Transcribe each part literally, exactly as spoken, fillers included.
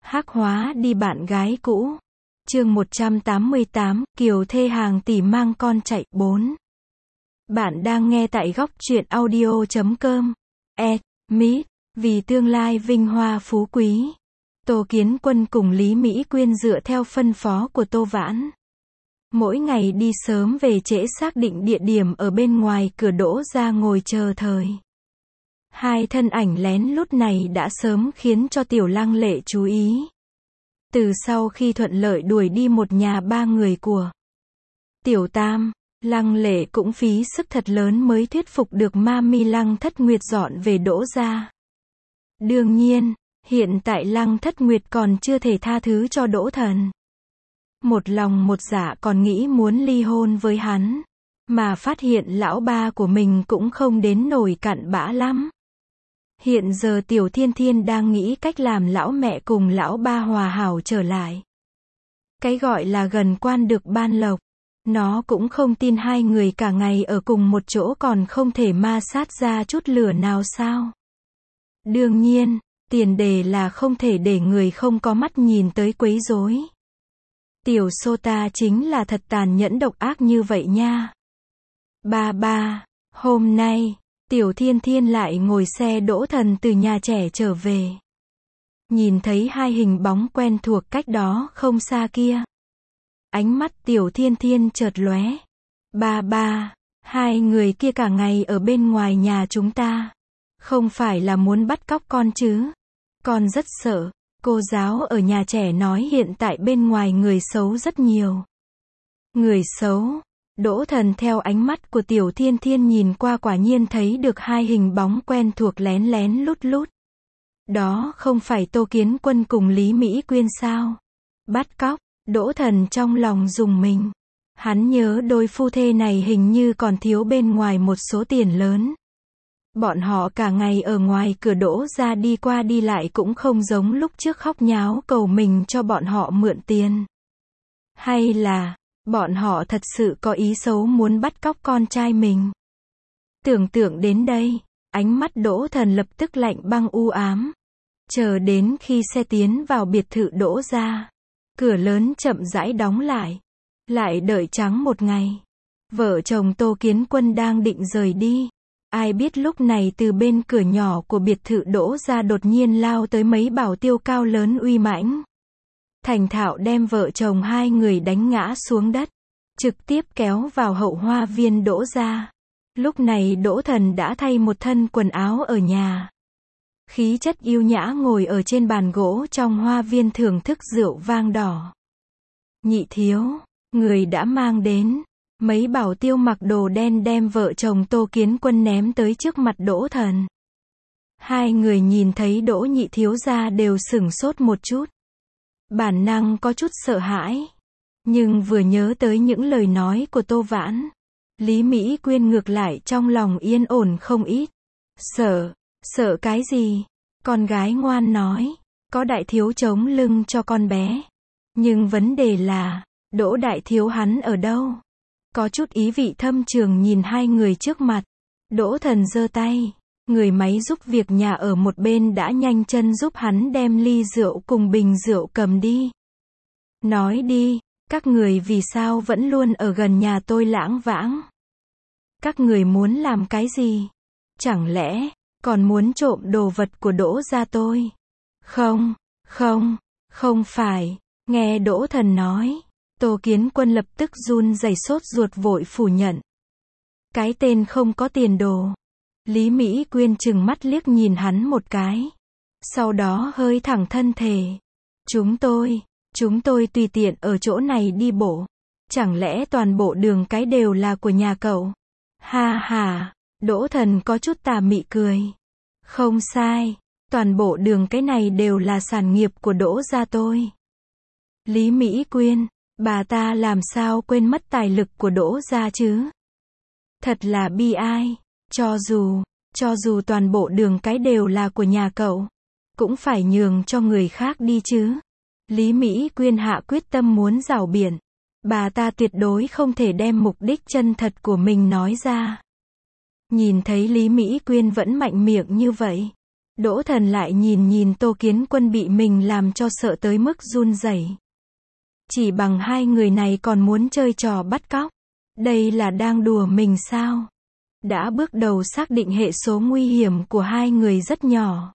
Hắc hóa đi bạn gái cũ. Chương một trăm tám mươi tám, Kiều thê hàng tỷ mang con chạy. bốn. Bạn đang nghe tại góc truyện audio chấm com. E. Mít. Vì tương lai vinh hoa phú quý. Tô Kiến Quân cùng Lý Mỹ Quyên dựa theo phân phó của Tô Vãn. Mỗi ngày đi sớm về trễ, xác định địa điểm ở bên ngoài cửa Đỗ ra ngồi chờ thời. Hai thân ảnh lén lút này đã sớm khiến cho Tiểu Lăng Lệ chú ý. Từ sau khi thuận lợi đuổi đi một nhà ba người của Tiểu Tam, Lăng Lệ cũng phí sức thật lớn mới thuyết phục được Mami Lăng Thất Nguyệt dọn về Đỗ gia. Đương nhiên, hiện tại Lăng Thất Nguyệt còn chưa thể tha thứ cho Đỗ Thần. Một lòng một dạ còn nghĩ muốn ly hôn với hắn, mà phát hiện lão ba của mình cũng không đến nổi cặn bã lắm. Hiện giờ Tiểu Thiên Thiên đang nghĩ cách làm lão mẹ cùng lão ba hòa hảo trở lại. Cái gọi là gần quan được ban lộc, nó cũng không tin hai người cả ngày ở cùng một chỗ còn không thể ma sát ra chút lửa nào sao. Đương nhiên, tiền đề là không thể để người không có mắt nhìn tới quấy rối. Tiểu Sota chính là thật tàn nhẫn độc ác như vậy nha. Ba ba, hôm nay, Tiểu Thiên Thiên lại ngồi xe Đỗ Thần từ nhà trẻ trở về. Nhìn thấy hai hình bóng quen thuộc cách đó không xa kia. Ánh mắt Tiểu Thiên Thiên chợt lóe. Ba ba, hai người kia cả ngày ở bên ngoài nhà chúng ta. Không phải là muốn bắt cóc con chứ? Con rất sợ. Cô giáo ở nhà trẻ nói hiện tại bên ngoài người xấu rất nhiều. Người xấu? Đỗ Thần theo ánh mắt của Tiểu Thiên Thiên nhìn qua quả nhiên thấy được hai hình bóng quen thuộc lén lén lút lút. Đó không phải Tô Kiến Quân cùng Lý Mỹ Quyên sao? Bắt cóc, Đỗ Thần trong lòng rùng mình. Hắn nhớ đôi phu thê này hình như còn thiếu bên ngoài một số tiền lớn. Bọn họ cả ngày ở ngoài cửa Đỗ ra đi qua đi lại cũng không giống lúc trước khóc nháo cầu mình cho bọn họ mượn tiền. Hay là, bọn họ thật sự có ý xấu muốn bắt cóc con trai mình. Tưởng tượng đến đây, ánh mắt Đỗ Thần lập tức lạnh băng u ám. Chờ đến khi xe tiến vào biệt thự Đỗ ra, cửa lớn chậm rãi đóng lại. Lại đợi trắng một ngày. Vợ chồng Tô Kiến Quân đang định rời đi. Ai biết lúc này từ bên cửa nhỏ của biệt thự Đỗ ra đột nhiên lao tới mấy bảo tiêu cao lớn uy mãnh. Thành thạo đem vợ chồng hai người đánh ngã xuống đất, trực tiếp kéo vào hậu hoa viên Đỗ ra. Lúc này Đỗ Thần đã thay một thân quần áo ở nhà. Khí chất yêu nhã ngồi ở trên bàn gỗ trong hoa viên thưởng thức rượu vang đỏ. Nhị thiếu, người đã mang đến. Mấy bảo tiêu mặc đồ đen đem vợ chồng Tô Kiến Quân ném tới trước mặt Đỗ Thần. Hai người nhìn thấy Đỗ nhị thiếu gia đều sửng sốt một chút. Bản năng có chút sợ hãi. Nhưng vừa nhớ tới những lời nói của Tô Vãn, Lý Mỹ Quyên ngược lại trong lòng yên ổn không ít. Sợ, sợ cái gì? Con gái ngoan nói, có đại thiếu chống lưng cho con bé. Nhưng vấn đề là, Đỗ đại thiếu hắn ở đâu? Có chút ý vị thâm trường nhìn hai người trước mặt. Đỗ Thần giơ tay. Người máy giúp việc nhà ở một bên đã nhanh chân giúp hắn đem ly rượu cùng bình rượu cầm đi. Nói đi, các người vì sao vẫn luôn ở gần nhà tôi lãng vãng? Các người muốn làm cái gì? Chẳng lẽ, còn muốn trộm đồ vật của Đỗ gia tôi? Không, không, không phải. Nghe Đỗ Thần nói. Tô Kiến Quân lập tức run rẩy sốt ruột vội phủ nhận. Cái tên không có tiền đồ. Lý Mỹ Quyên trừng mắt liếc nhìn hắn một cái. Sau đó hơi thẳng thân thể. Chúng tôi, chúng tôi tùy tiện ở chỗ này đi bộ. Chẳng lẽ toàn bộ đường cái đều là của nhà cậu? Ha ha, Đỗ Thần có chút tà mị cười. Không sai, toàn bộ đường cái này đều là sản nghiệp của Đỗ gia tôi. Lý Mỹ Quyên, bà ta làm sao quên mất tài lực của Đỗ gia chứ? Thật là bi ai. Cho dù, cho dù toàn bộ đường cái đều là của nhà cậu, cũng phải nhường cho người khác đi chứ. Lý Mỹ Quyên hạ quyết tâm muốn rảo biện. Bà ta tuyệt đối không thể đem mục đích chân thật của mình nói ra. Nhìn thấy Lý Mỹ Quyên vẫn mạnh miệng như vậy, Đỗ Thần lại nhìn nhìn Tô Kiến Quân bị mình làm cho sợ tới mức run rẩy. Chỉ bằng hai người này còn muốn chơi trò bắt cóc. Đây là đang đùa mình sao? Đã bước đầu xác định hệ số nguy hiểm của hai người rất nhỏ.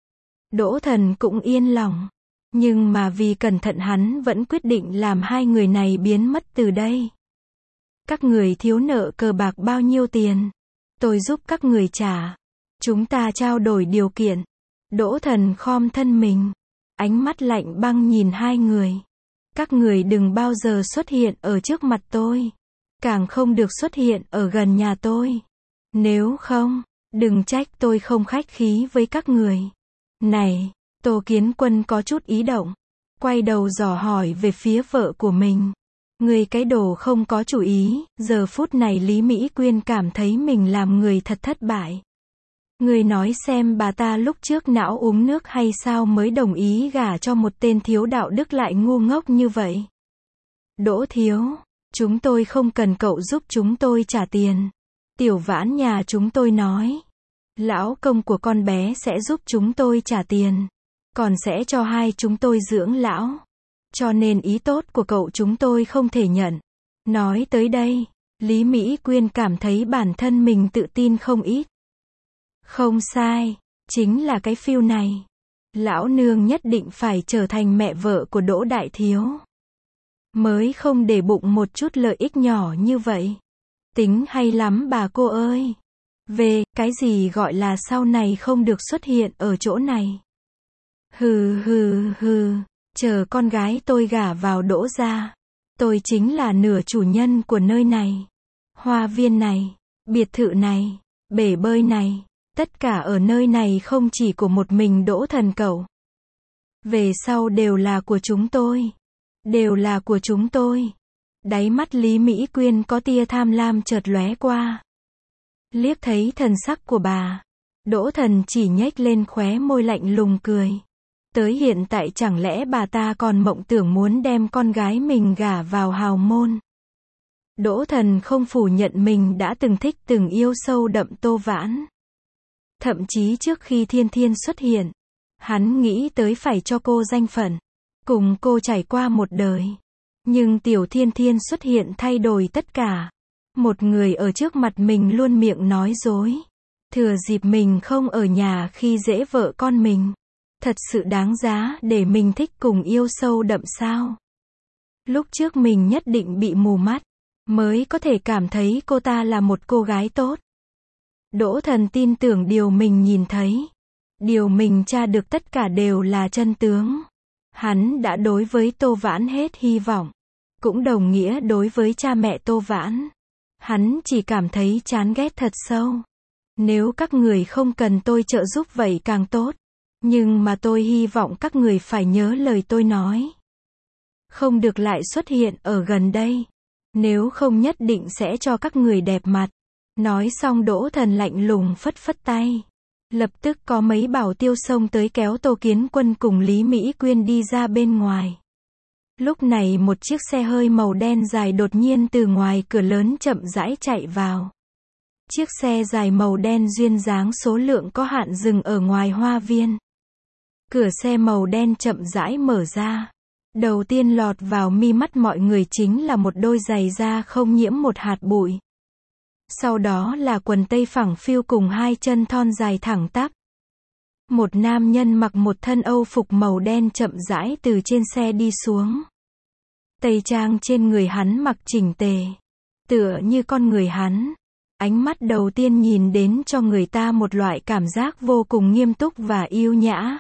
Đỗ Thần cũng yên lòng. Nhưng mà vì cẩn thận hắn vẫn quyết định làm hai người này biến mất từ đây. Các người thiếu nợ cờ bạc bao nhiêu tiền? Tôi giúp các người trả. Chúng ta trao đổi điều kiện. Đỗ Thần khom thân mình. Ánh mắt lạnh băng nhìn hai người. Các người đừng bao giờ xuất hiện ở trước mặt tôi. Càng không được xuất hiện ở gần nhà tôi. Nếu không, đừng trách tôi không khách khí với các người. Này, Tô Kiến Quân có chút ý động. Quay đầu dò hỏi về phía vợ của mình. Người cái đồ không có chủ ý. Giờ phút này Lý Mỹ Quyên cảm thấy mình làm người thật thất bại. Người nói xem bà ta lúc trước não uống nước hay sao mới đồng ý gả cho một tên thiếu đạo đức lại ngu ngốc như vậy. Đỗ thiếu, chúng tôi không cần cậu giúp chúng tôi trả tiền. Tiểu Vãn nhà chúng tôi nói. Lão công của con bé sẽ giúp chúng tôi trả tiền. Còn sẽ cho hai chúng tôi dưỡng lão. Cho nên ý tốt của cậu chúng tôi không thể nhận. Nói tới đây, Lý Mỹ Quyên cảm thấy bản thân mình tự tin không ít. Không sai, chính là cái feel này. Lão nương nhất định phải trở thành mẹ vợ của Đỗ đại thiếu. Mới không để bụng một chút lợi ích nhỏ như vậy. Tính hay lắm bà cô ơi. Về, cái gì gọi là sau này không được xuất hiện ở chỗ này. Hừ hừ hừ, chờ con gái tôi gả vào Đỗ gia. Tôi chính là nửa chủ nhân của nơi này. Hoa viên này, biệt thự này, bể bơi này. Tất cả ở nơi này không chỉ của một mình Đỗ Thần cậu. Về sau đều là của chúng tôi. Đều là của chúng tôi. Đáy mắt Lý Mỹ Quyên có tia tham lam chợt lóe qua. Liếc thấy thần sắc của bà. Đỗ Thần chỉ nhếch lên khóe môi lạnh lùng cười. Tới hiện tại chẳng lẽ bà ta còn mộng tưởng muốn đem con gái mình gả vào hào môn. Đỗ Thần không phủ nhận mình đã từng thích từng yêu sâu đậm Tô Vãn. Thậm chí trước khi Thiên Thiên xuất hiện, hắn nghĩ tới phải cho cô danh phận, cùng cô trải qua một đời. Nhưng tiểu Thiên Thiên xuất hiện thay đổi tất cả. Một người ở trước mặt mình luôn miệng nói dối. Thừa dịp mình không ở nhà khi dễ vợ con mình. Thật sự đáng giá để mình thích cùng yêu sâu đậm sao? Lúc trước mình nhất định bị mù mắt, mới có thể cảm thấy cô ta là một cô gái tốt. Đỗ Thần tin tưởng điều mình nhìn thấy. Điều mình tra được tất cả đều là chân tướng. Hắn đã đối với Tô Vãn hết hy vọng. Cũng đồng nghĩa đối với cha mẹ Tô Vãn. Hắn chỉ cảm thấy chán ghét thật sâu. Nếu các người không cần tôi trợ giúp vậy càng tốt. Nhưng mà tôi hy vọng các người phải nhớ lời tôi nói. Không được lại xuất hiện ở gần đây. Nếu không nhất định sẽ cho các người đẹp mặt. Nói xong Đỗ Thần lạnh lùng phất phất tay. Lập tức có mấy bảo tiêu xông tới kéo Tô Kiến Quân cùng Lý Mỹ Quyên đi ra bên ngoài. Lúc này một chiếc xe hơi màu đen dài đột nhiên từ ngoài cửa lớn chậm rãi chạy vào. Chiếc xe dài màu đen duyên dáng số lượng có hạn dừng ở ngoài hoa viên. Cửa xe màu đen chậm rãi mở ra. Đầu tiên lọt vào mi mắt mọi người chính là một đôi giày da không nhiễm một hạt bụi. Sau đó là quần tây phẳng phiu cùng hai chân thon dài thẳng tắp. Một nam nhân mặc một thân âu phục màu đen chậm rãi từ trên xe đi xuống. Tây trang trên người hắn mặc chỉnh tề. Tựa như con người hắn. Ánh mắt đầu tiên nhìn đến cho người ta một loại cảm giác vô cùng nghiêm túc và yêu nhã.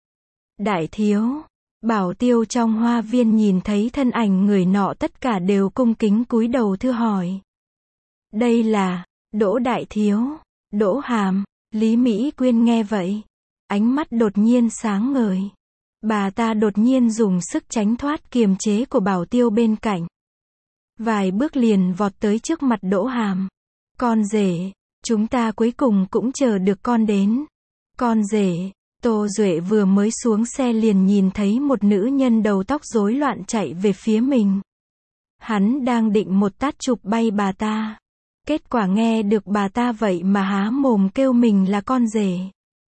Đại thiếu, bảo tiêu trong hoa viên nhìn thấy thân ảnh người nọ tất cả đều cung kính cúi đầu thưa hỏi. Đây là, Đỗ đại thiếu, Đỗ Hàm. Lý Mỹ Quyên nghe vậy. Ánh mắt đột nhiên sáng ngời. Bà ta đột nhiên dùng sức tránh thoát kiềm chế của bảo tiêu bên cạnh. Vài bước liền vọt tới trước mặt Đỗ Hàm. Con rể, chúng ta cuối cùng cũng chờ được con đến. Con rể, Tô Duệ vừa mới xuống xe liền nhìn thấy một nữ nhân đầu tóc rối loạn chạy về phía mình. Hắn đang định một tát chụp bay bà ta. Kết quả nghe được bà ta vậy mà há mồm kêu mình là con rể.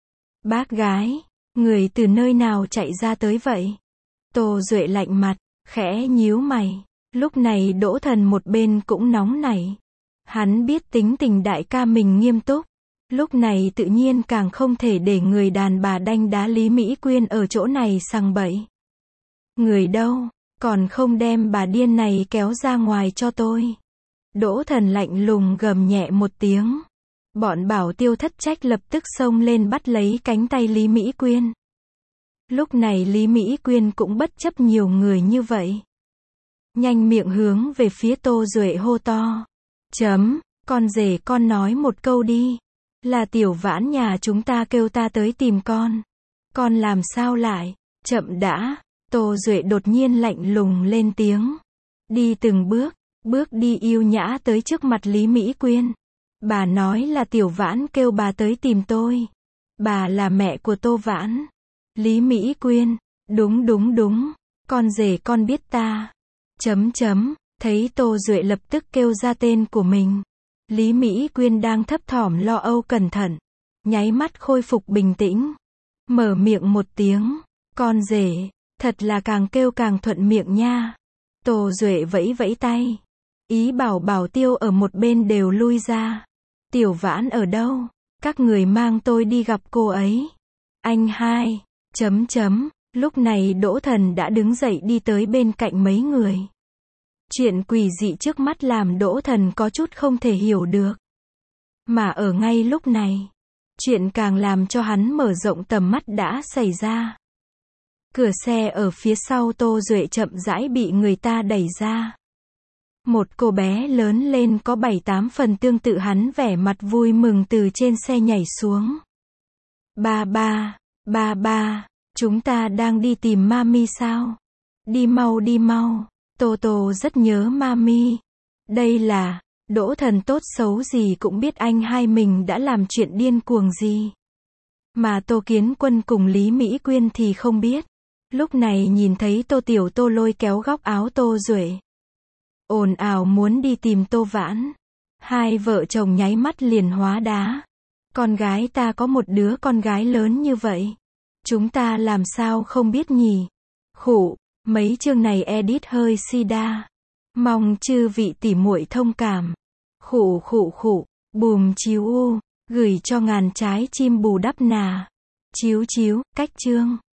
Bác gái, người từ nơi nào chạy ra tới vậy? Tô Duệ lạnh mặt, khẽ nhíu mày. Lúc này Đỗ Thần một bên cũng nóng nảy. Hắn biết tính tình đại ca mình nghiêm túc. Lúc này tự nhiên càng không thể để người đàn bà đanh đá Lý Mỹ Quyên ở chỗ này sằng bậy. Người đâu, còn không đem bà điên này kéo ra ngoài cho tôi. Đỗ Thần lạnh lùng gầm nhẹ một tiếng. Bọn bảo tiêu thất trách lập tức xông lên bắt lấy cánh tay Lý Mỹ Quyên. Lúc này Lý Mỹ Quyên cũng bất chấp nhiều người như vậy. Nhanh miệng hướng về phía Tô Duệ hô to. Chấm, con rể con nói một câu đi. Là Tiểu Vãn nhà chúng ta kêu ta tới tìm con. Con làm sao lại? Chậm đã. Tô Duệ đột nhiên lạnh lùng lên tiếng. Đi từng bước, bước đi yêu nhã tới trước mặt Lý Mỹ Quyên. Bà nói là Tiểu Vãn kêu bà tới tìm tôi. Bà là mẹ của Tô Vãn. Lý Mỹ Quyên, đúng đúng đúng, con rể con biết ta. Chấm chấm, thấy Tô Duệ lập tức kêu ra tên của mình. Lý Mỹ Quyên đang thấp thỏm lo âu cẩn thận, nháy mắt khôi phục bình tĩnh. Mở miệng một tiếng, con rể, thật là càng kêu càng thuận miệng nha. Tô Duệ vẫy vẫy tay, ý bảo bảo tiêu ở một bên đều lui ra. Tiểu Vãn ở đâu? Các người mang tôi đi gặp cô ấy. Anh hai, chấm chấm, lúc này Đỗ Thần đã đứng dậy đi tới bên cạnh mấy người. Chuyện quỷ dị trước mắt làm Đỗ Thần có chút không thể hiểu được. Mà ở ngay lúc này, chuyện càng làm cho hắn mở rộng tầm mắt đã xảy ra. Cửa xe ở phía sau Tô Duệ chậm rãi bị người ta đẩy ra. Một cô bé lớn lên có bảy tám phần tương tự hắn vẻ mặt vui mừng từ trên xe nhảy xuống. Ba ba, ba ba, chúng ta đang đi tìm mami sao? Đi mau đi mau, Tô Tô rất nhớ mami. Đây là, Đỗ Thần tốt xấu gì cũng biết anh hai mình đã làm chuyện điên cuồng gì. Mà Tô Kiến Quân cùng Lý Mỹ Quyên thì không biết. Lúc này nhìn thấy Tô Tiểu Tô lôi kéo góc áo Tô Duệ. Ồn ào muốn đi tìm Tô Vãn. Hai vợ chồng nháy mắt liền hóa đá. Con gái ta có một đứa con gái lớn như vậy. Chúng ta làm sao không biết nhỉ? Khụ, mấy chương này edit hơi sida. Mong chư vị tỉ muội thông cảm. Khụ khụ khụ, bùm chiếu u, gửi cho ngàn trái chim bù đắp nà. Chiếu chiếu, cách chương.